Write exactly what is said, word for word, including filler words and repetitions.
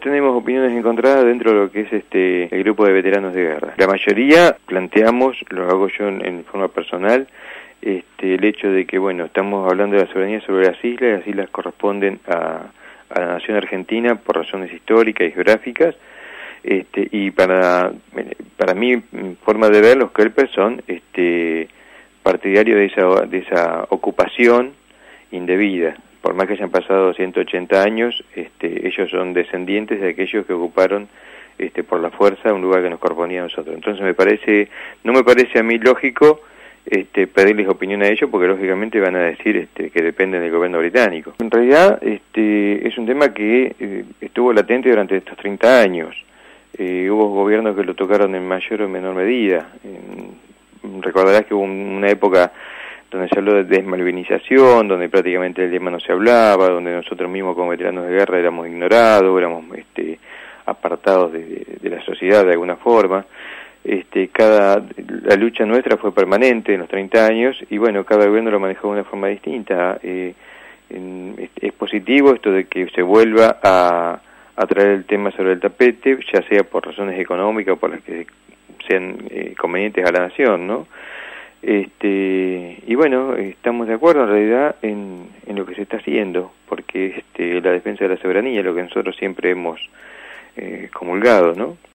tenemos opiniones encontradas dentro de lo que es este el grupo de veteranos de guerra. La mayoría planteamos, lo hago yo en, en forma personal, este, el hecho de que, bueno, estamos hablando de la soberanía sobre las islas, las islas corresponden a, a la nación argentina por razones históricas y geográficas, este, y para, para mi forma de ver, los kelpers son este, partidarios de esa, de esa ocupación indebida. Por más que hayan pasado ciento ochenta años, este, ellos son descendientes de aquellos que ocuparon este, por la fuerza un lugar que nos correspondía a nosotros. Entonces me parece, no me parece a mí lógico este, pedirles opinión a ellos, porque lógicamente van a decir este, que dependen del gobierno británico. En realidad este, es un tema que eh, estuvo latente durante estos treinta años. Eh, hubo gobiernos que lo tocaron en mayor o menor medida. Eh, recordarás que hubo una época donde se habló de desmalvinización, donde prácticamente el tema no se hablaba, donde nosotros mismos como veteranos de guerra éramos ignorados, éramos este, apartados de, de, de la sociedad de alguna forma. Este, cada, la lucha nuestra fue permanente en los treinta años y bueno, cada gobierno lo manejó de una forma distinta. Eh, en, es, es positivo esto de que se vuelva a, a traer el tema sobre el tapete, ya sea por razones económicas o por las que sean eh, convenientes a la nación, ¿no? Este, y bueno, estamos de acuerdo en realidad en, en lo que se está haciendo, porque este, la defensa de la soberanía es lo que nosotros siempre hemos eh, comulgado, ¿no?